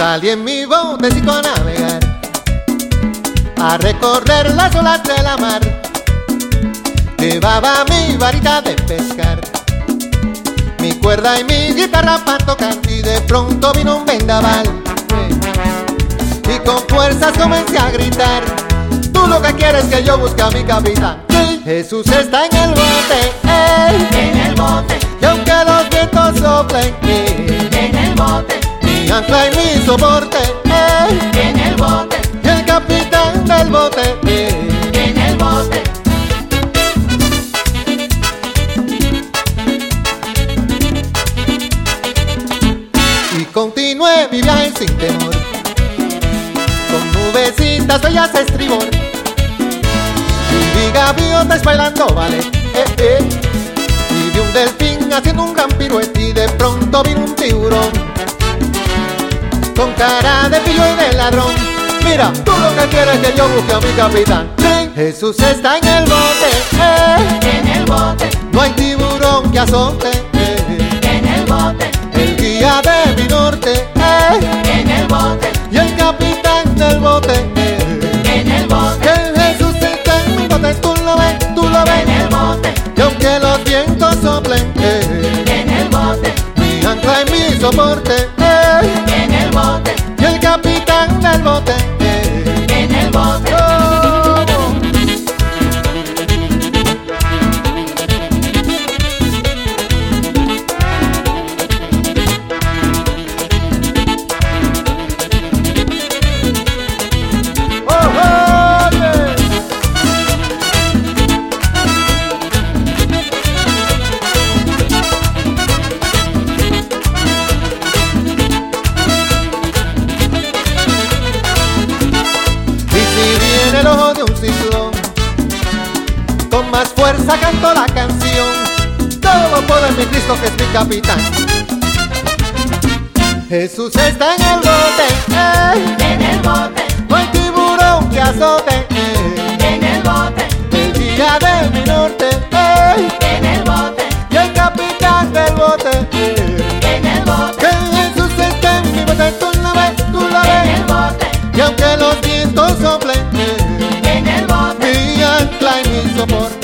Salí en mi botecito a navegar, a recorrer las olas de la mar. Llevaba mi varita de pescar, mi cuerda y mi guitarra para tocar. Y de pronto vino un vendaval y con fuerzas comencé a gritar: tú lo que quieres es que yo busque a mi capitán. Jesús está en el bote, en el bote, y aunque los vientos soplen, en el bote, mi ancla y mi soporte, en el bote, y el capitán del bote, en el bote. Y continué mi viaje sin temor, con nubecitas bellas a estribor. Y vi gaviotas bailando ballet, y vi un delfín haciendo un gran piruete. Y de pronto vino un tiburón con cara de pillo y de ladrón. Mira, tú lo que quieres es que yo busque a mi capitán. Jesús está en el bote, En el bote, no hay tiburón que azote, en el bote, el guía de mi norte, en el bote, y el capitán del bote, en el bote, que Jesús está en mi bote. Tú lo ves, en el bote, y aunque los vientos soplen, en el bote, mi ancla y mi soporte, en el bote, y el capitán del bote, en el bote. el ojo de un ciclón, con más fuerza canto la canción: todo puedo en mi Cristo que es mi capitán. Jesús está en el bote, En el bote, no hay tiburón que azote, en el bote, el guía de mi norte, en el bote, y el capitán del bote, en el bote, que Jesús está en mi bote. Tú lo ves, en el bote, y aunque los vientos soplen, en el bote, mi ancla y mi soporte,